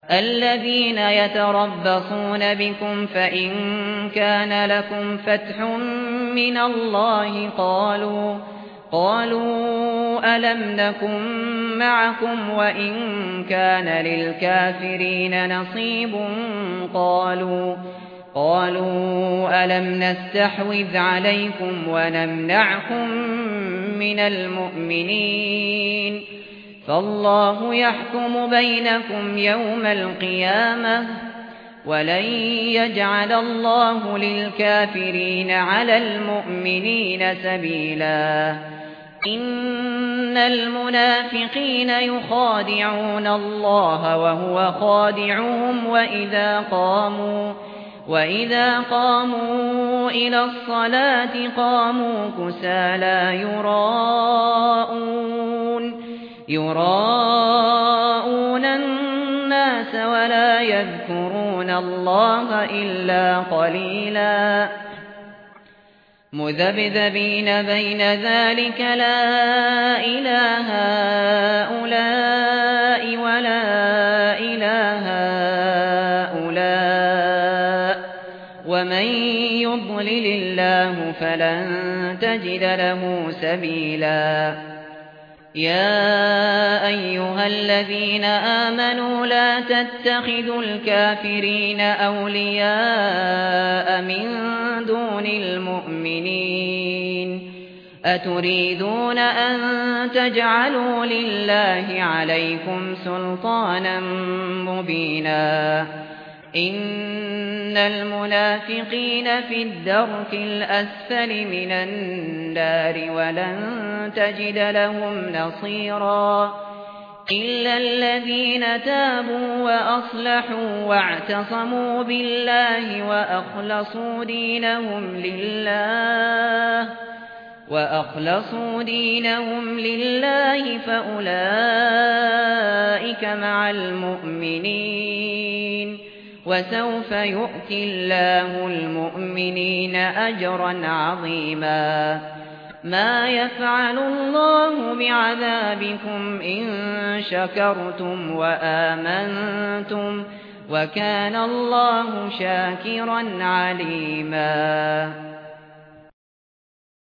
الذين يتربصون بكم فإن كان لكم فتح من الله قالوا ألم نكن معكم وإن كان للكافرين نصيب قالوا ألم نستحوذ عليكم ونمنعكم من المؤمنين فالله يحكم بينكم يوم القيامة ولن يجعل الله للكافرين على المؤمنين سبيلا إن المنافقين يخادعون الله وهو خادعهم وإذا قاموا إلى الصلاة قاموا كسالى يراءون الناس ولا يذكرون الله إلا قليلا مذبذبين بين ذلك لا إله هؤلاء ولا إله هؤلاء ومن يضلل الله فلن تجد له سبيلا يا أيها الذين آمنوا لا تتخذوا الكافرين أولياء من دون المؤمنين أتريدون أن تجعلوا لله عليكم سلطانا مبينا إن المنافقين في الدرك الأسفل من النار ولن تجد لهم نصيرا إلا الذين تابوا وأصلحوا واعتصموا بالله وأخلصوا دينهم لله فأولئك مع المؤمنين وسوف يؤتي الله المؤمنين أجرا عظيما ما يفعل الله بعذابكم إن شكرتم وآمنتم وكان الله شاكرا عليما